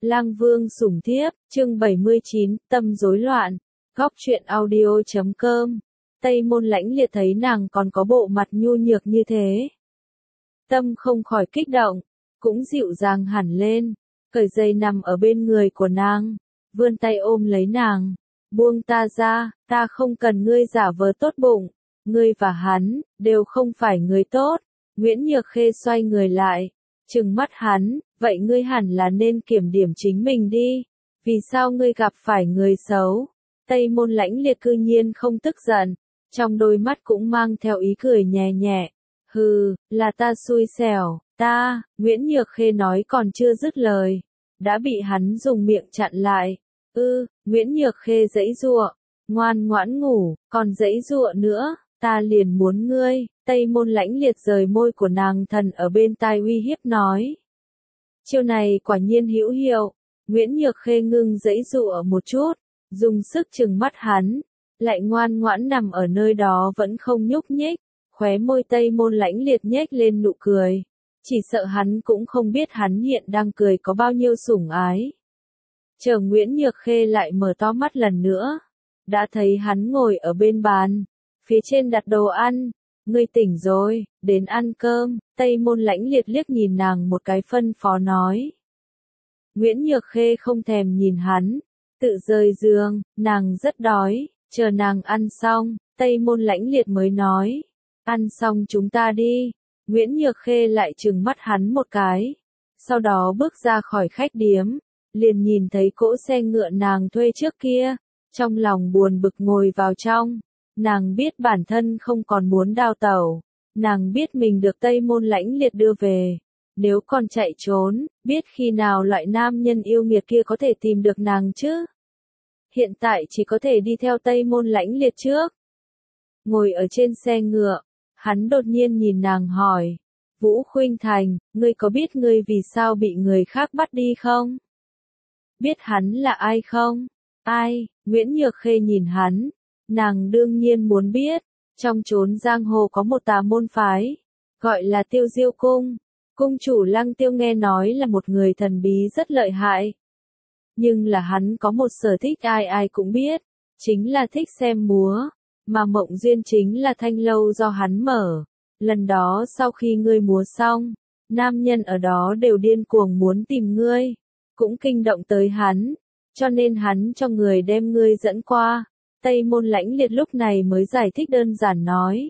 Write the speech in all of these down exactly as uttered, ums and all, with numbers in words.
Lang Vương sủng thiếp, chương bảy mươi chín, tâm rối loạn, góc truyện audio chấm com. Tây Môn Lãnh Liệt thấy nàng còn có bộ mặt nhu nhược như thế. Tâm không khỏi kích động, cũng dịu dàng hẳn lên, cởi dây nằm ở bên người của nàng, vươn tay ôm lấy nàng, buông ta ra, ta không cần ngươi giả vờ tốt bụng, ngươi và hắn, đều không phải người tốt. Nguyễn Nhược Khê xoay người lại, trừng mắt hắn, vậy ngươi hẳn là nên kiểm điểm chính mình đi, vì sao ngươi gặp phải người xấu? Tây Môn Lãnh Liệt cư nhiên không tức giận, trong đôi mắt cũng mang theo ý cười nhẹ nhẹ, hừ, là ta xui xẻo, ta, Nguyễn Nhược Khê nói còn chưa dứt lời, đã bị hắn dùng miệng chặn lại, ư, Nguyễn Nhược Khê giãy giụa, ngoan ngoãn ngủ, còn giãy giụa nữa, ta liền muốn ngươi. Tây Môn Lãnh Liệt rời môi của nàng thần ở bên tai uy hiếp nói. Chiêu này quả nhiên hữu hiệu, Nguyễn Nhược Khê ngưng giãy giụa một chút, dùng sức trừng mắt hắn, lại ngoan ngoãn nằm ở nơi đó vẫn không nhúc nhích, khóe môi Tây Môn Lãnh Liệt nhếch lên nụ cười, chỉ sợ hắn cũng không biết hắn hiện đang cười có bao nhiêu sủng ái. Chờ Nguyễn Nhược Khê lại mở to mắt lần nữa, đã thấy hắn ngồi ở bên bàn, phía trên đặt đồ ăn. Ngươi tỉnh rồi, đến ăn cơm. Tây Môn Lãnh Liệt liếc nhìn nàng một cái phân phó nói. Nguyễn Nhược Khê không thèm nhìn hắn, tự rời giường, nàng rất đói, chờ nàng ăn xong, Tây Môn Lãnh Liệt mới nói, ăn xong chúng ta đi. Nguyễn Nhược Khê lại trừng mắt hắn một cái, sau đó bước ra khỏi khách điếm, liền nhìn thấy cỗ xe ngựa nàng thuê trước kia, trong lòng buồn bực ngồi vào trong. Nàng biết bản thân không còn muốn đào tẩu, nàng biết mình được Tây Môn Lãnh Liệt đưa về, nếu còn chạy trốn, biết khi nào loại nam nhân yêu nghiệt kia có thể tìm được nàng chứ. Hiện tại chỉ có thể đi theo Tây Môn Lãnh Liệt trước. Ngồi ở trên xe ngựa, hắn đột nhiên nhìn nàng hỏi, Vũ Khuynh Thành, ngươi có biết ngươi vì sao bị người khác bắt đi không? Biết hắn là ai không? Ai? Nguyễn Nhược Khê nhìn hắn. Nàng đương nhiên muốn biết, trong chốn giang hồ có một tà môn phái, gọi là Tiêu Diêu Cung. Cung chủ Lăng Tiêu nghe nói là một người thần bí rất lợi hại. Nhưng là hắn có một sở thích ai ai cũng biết, chính là thích xem múa, mà Mộng Duyên chính là thanh lâu do hắn mở. Lần đó sau khi ngươi múa xong, nam nhân ở đó đều điên cuồng muốn tìm ngươi, cũng kinh động tới hắn, cho nên hắn cho người đem ngươi dẫn qua. Tây Môn Lãnh Liệt lúc này mới giải thích đơn giản nói.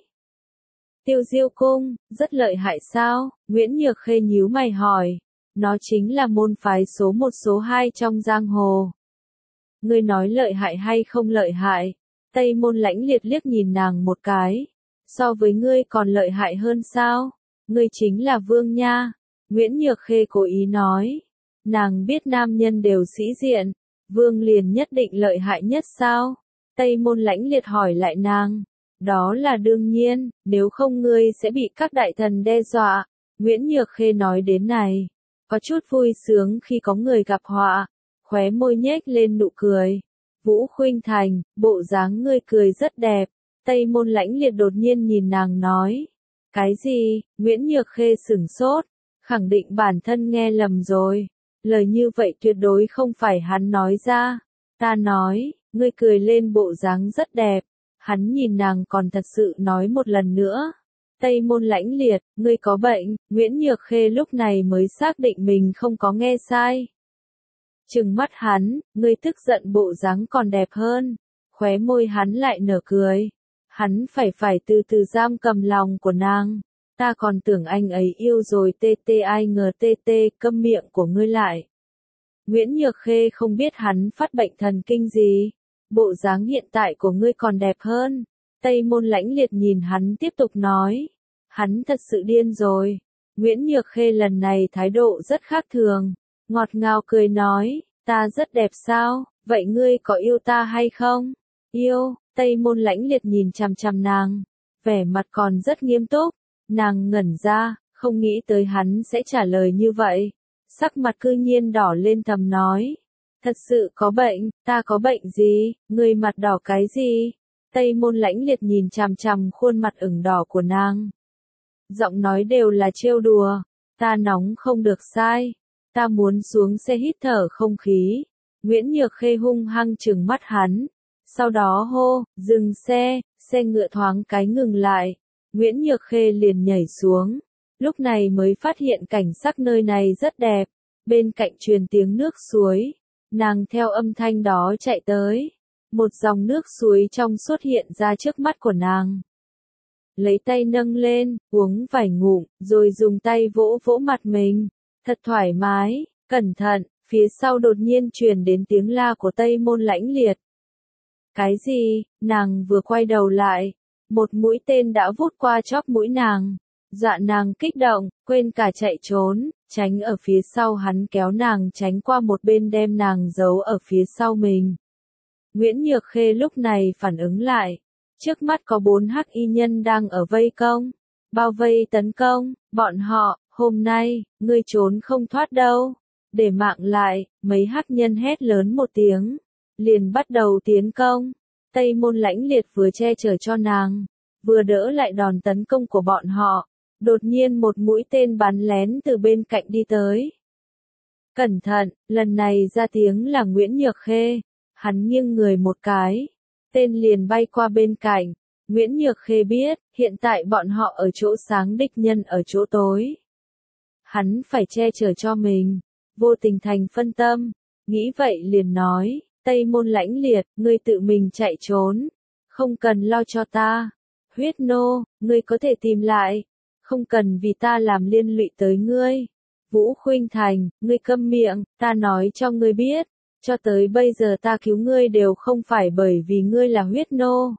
Tiêu Diêu Cung, rất lợi hại sao? Nguyễn Nhược Khê nhíu mày hỏi. Nó chính là môn phái số một số hai trong giang hồ. Ngươi nói lợi hại hay không lợi hại? Tây Môn Lãnh Liệt liếc nhìn nàng một cái. So với ngươi còn lợi hại hơn sao? Ngươi chính là vương nha. Nguyễn Nhược Khê cố ý nói. Nàng biết nam nhân đều sĩ diện. Vương liền nhất định lợi hại nhất sao? Tây Môn Lãnh Liệt hỏi lại nàng, đó là đương nhiên, nếu không ngươi sẽ bị các đại thần đe dọa. Nguyễn Nhược Khê nói đến này, có chút vui sướng khi có người gặp họa, khóe môi nhếch lên nụ cười. Vũ Khuynh Thành, bộ dáng ngươi cười rất đẹp. Tây Môn Lãnh Liệt đột nhiên nhìn nàng nói, cái gì? Nguyễn Nhược Khê sửng sốt, khẳng định bản thân nghe lầm rồi, lời như vậy tuyệt đối không phải hắn nói ra. Ta nói, ngươi cười lên bộ dáng rất đẹp. Hắn nhìn nàng còn thật sự nói một lần nữa. Tây Môn Lãnh Liệt, ngươi có bệnh. Nguyễn Nhược Khê lúc này mới xác định mình không có nghe sai. Trừng mắt hắn, ngươi tức giận bộ dáng còn đẹp hơn. Khóe môi hắn lại nở cười. Hắn phải phải từ từ giam cầm lòng của nàng. Ta còn tưởng anh ấy yêu rồi tê tê ai ngờ tê tê câm miệng của ngươi lại. Nguyễn Nhược Khê không biết hắn phát bệnh thần kinh gì. Bộ dáng hiện tại của ngươi còn đẹp hơn. Tây Môn Lãnh Liệt nhìn hắn tiếp tục nói. Hắn thật sự điên rồi. Nguyễn Nhược Khê lần này thái độ rất khác thường. Ngọt ngào cười nói, ta rất đẹp sao, vậy ngươi có yêu ta hay không? Yêu. Tây Môn Lãnh Liệt nhìn chằm chằm nàng, vẻ mặt còn rất nghiêm túc. Nàng ngẩn ra, không nghĩ tới hắn sẽ trả lời như vậy. Sắc mặt cư nhiên đỏ lên thầm nói. Thật sự có bệnh, ta có bệnh gì, ngươi mặt đỏ cái gì? Tây Môn Lãnh Liệt nhìn chằm chằm khuôn mặt ửng đỏ của nàng. Giọng nói đều là trêu đùa, ta nóng không được sai. Ta muốn xuống xe hít thở không khí. Nguyễn Nhược Khê hung hăng trừng mắt hắn. Sau đó hô, dừng xe, xe ngựa thoáng cái ngừng lại. Nguyễn Nhược Khê liền nhảy xuống. Lúc này mới phát hiện cảnh sắc nơi này rất đẹp. Bên cạnh truyền tiếng nước suối. Nàng theo âm thanh đó chạy tới. Một dòng nước suối trong xuất hiện ra trước mắt của nàng. Lấy tay nâng lên, uống vài ngụm, rồi dùng tay vỗ vỗ mặt mình. Thật thoải mái, cẩn thận, phía sau đột nhiên truyền đến tiếng la của Tây Môn Lãnh Liệt. Cái gì? Nàng vừa quay đầu lại. Một mũi tên đã vút qua chóp mũi nàng. Dọa nàng kích động, quên cả chạy trốn, tránh ở phía sau hắn kéo nàng tránh qua một bên đem nàng giấu ở phía sau mình. Nguyễn Nhược Khê lúc này phản ứng lại. Trước mắt có bốn hắc y nhân đang ở vây công. Bao vây tấn công, bọn họ, hôm nay, ngươi trốn không thoát đâu. Để mạng lại, mấy hắc nhân hét lớn một tiếng. Liền bắt đầu tiến công. Tây Môn Lãnh Liệt vừa che chở cho nàng. Vừa đỡ lại đòn tấn công của bọn họ. Đột nhiên một mũi tên bắn lén từ bên cạnh đi tới. Cẩn thận, lần này ra tiếng là Nguyễn Nhược Khê. Hắn nghiêng người một cái. Tên liền bay qua bên cạnh. Nguyễn Nhược Khê biết, hiện tại bọn họ ở chỗ sáng địch nhân ở chỗ tối. Hắn phải che chở cho mình. Vô tình thành phân tâm. Nghĩ vậy liền nói, Tây Môn Lãnh Liệt, ngươi tự mình chạy trốn. Không cần lo cho ta. Huyết nô, ngươi có thể tìm lại. Không cần vì ta làm liên lụy tới ngươi. Vũ Khuynh Thành, ngươi câm miệng, ta nói cho ngươi biết. Cho tới bây giờ ta cứu ngươi đều không phải bởi vì ngươi là huyết nô.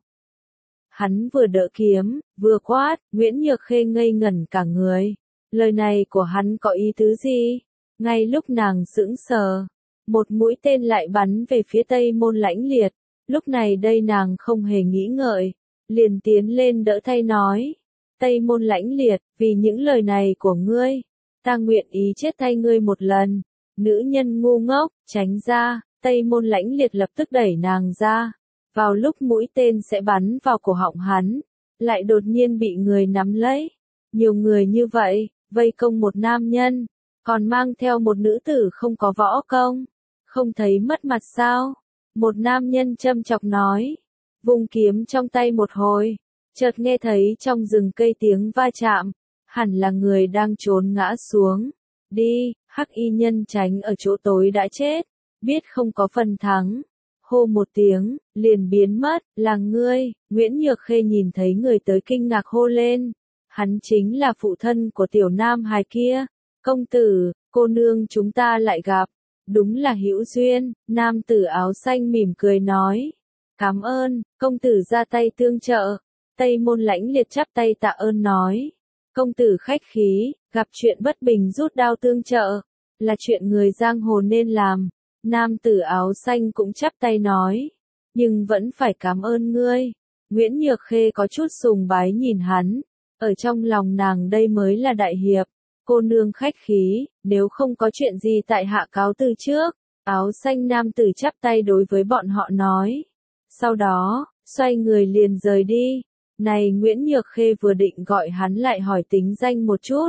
Hắn vừa đỡ kiếm, vừa quát, Nguyễn Nhược Khê ngây ngẩn cả người. Lời này của hắn có ý tứ gì? Ngay lúc nàng sững sờ, một mũi tên lại bắn về phía Tây Môn Lãnh Liệt. Lúc này đây nàng không hề nghĩ ngợi, liền tiến lên đỡ thay nói. Tây Môn Lãnh Liệt, vì những lời này của ngươi, ta nguyện ý chết thay ngươi một lần. Nữ nhân ngu ngốc, tránh ra, Tây Môn Lãnh Liệt lập tức đẩy nàng ra. Vào lúc mũi tên sẽ bắn vào cổ họng hắn, lại đột nhiên bị người nắm lấy. Nhiều người như vậy, vây công một nam nhân, còn mang theo một nữ tử không có võ công. Không thấy mất mặt sao? Một nam nhân châm chọc nói. Vung kiếm trong tay một hồi, chợt nghe thấy trong rừng cây tiếng va chạm. Hẳn là người đang trốn ngã xuống. Đi, hắc y nhân tránh ở chỗ tối đã chết. Biết không có phần thắng. Hô một tiếng, liền biến mất, là ngươi. Nguyễn Nhược Khê nhìn thấy người tới kinh ngạc hô lên. Hắn chính là phụ thân của tiểu nam hài kia. Công tử, cô nương chúng ta lại gặp. Đúng là hữu duyên, nam tử áo xanh mỉm cười nói. Cảm ơn, công tử ra tay tương trợ. Tây Môn Lãnh Liệt chắp tay tạ ơn nói. Công tử khách khí, gặp chuyện bất bình rút đao tương trợ. Là chuyện người giang hồ nên làm. Nam tử áo xanh cũng chắp tay nói. Nhưng vẫn phải cảm ơn ngươi. Nguyễn Nhược Khê có chút sùng bái nhìn hắn. Ở trong lòng nàng đây mới là đại hiệp. Cô nương khách khí, nếu không có chuyện gì tại hạ cáo từ trước. Áo xanh nam tử chắp tay đối với bọn họ nói. Sau đó, xoay người liền rời đi. Này Nguyễn Nhược Khê vừa định gọi hắn lại hỏi tính danh một chút.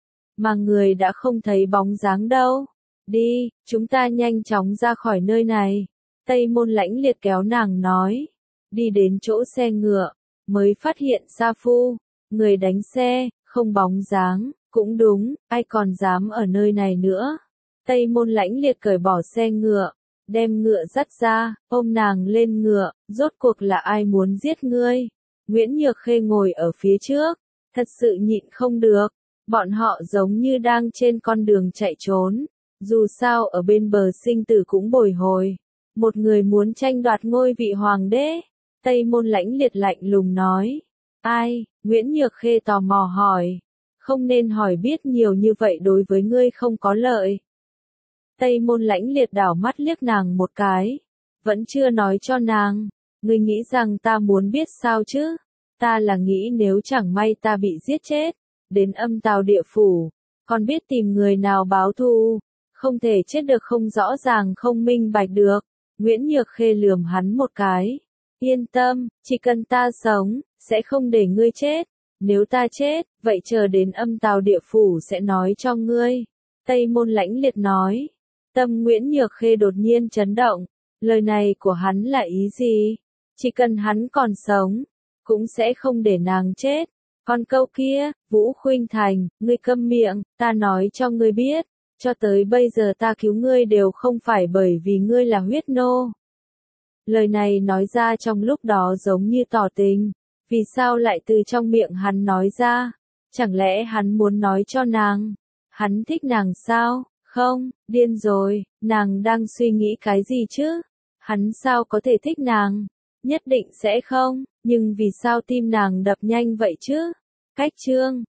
Mà người đã không thấy bóng dáng đâu. Đi, chúng ta nhanh chóng ra khỏi nơi này. Tây Môn Lãnh Liệt kéo nàng nói. Đi đến chỗ xe ngựa, mới phát hiện Sa Phu. Người đánh xe, không bóng dáng. Cũng đúng, ai còn dám ở nơi này nữa. Tây Môn Lãnh Liệt cởi bỏ xe ngựa, đem ngựa dắt ra, ôm nàng lên ngựa, rốt cuộc là ai muốn giết ngươi? Nguyễn Nhược Khê ngồi ở phía trước, thật sự nhịn không được, bọn họ giống như đang trên con đường chạy trốn, dù sao ở bên bờ sinh tử cũng bồi hồi. Một người muốn tranh đoạt ngôi vị hoàng đế, Tây Môn Lãnh Liệt lạnh lùng nói. Ai? Nguyễn Nhược Khê tò mò hỏi. Không nên hỏi biết nhiều như vậy đối với ngươi không có lợi. Tây Môn Lãnh Liệt đảo mắt liếc nàng một cái. Vẫn chưa nói cho nàng. Ngươi nghĩ rằng ta muốn biết sao chứ? Ta là nghĩ nếu chẳng may ta bị giết chết. Đến âm tào địa phủ. Còn biết tìm người nào báo thù. Không thể chết được không rõ ràng không minh bạch được. Nguyễn Nhược Khê lườm hắn một cái. Yên tâm, chỉ cần ta sống, sẽ không để ngươi chết. Nếu ta chết, vậy chờ đến âm tào địa phủ sẽ nói cho ngươi. Tây Môn Lãnh Liệt nói. Tâm Nguyễn Nhược Khê đột nhiên chấn động, lời này của hắn là ý gì? Chỉ cần hắn còn sống, cũng sẽ không để nàng chết. Còn câu kia, Vũ Khuynh Thành, ngươi câm miệng, ta nói cho ngươi biết, cho tới bây giờ ta cứu ngươi đều không phải bởi vì ngươi là huyết nô. Lời này nói ra trong lúc đó giống như tỏ tình, vì sao lại từ trong miệng hắn nói ra? Chẳng lẽ hắn muốn nói cho nàng, hắn thích nàng sao? Không, điên rồi, nàng đang suy nghĩ cái gì chứ? Hắn sao có thể thích nàng? Nhất định sẽ không, nhưng vì sao tim nàng đập nhanh vậy chứ? Cách chương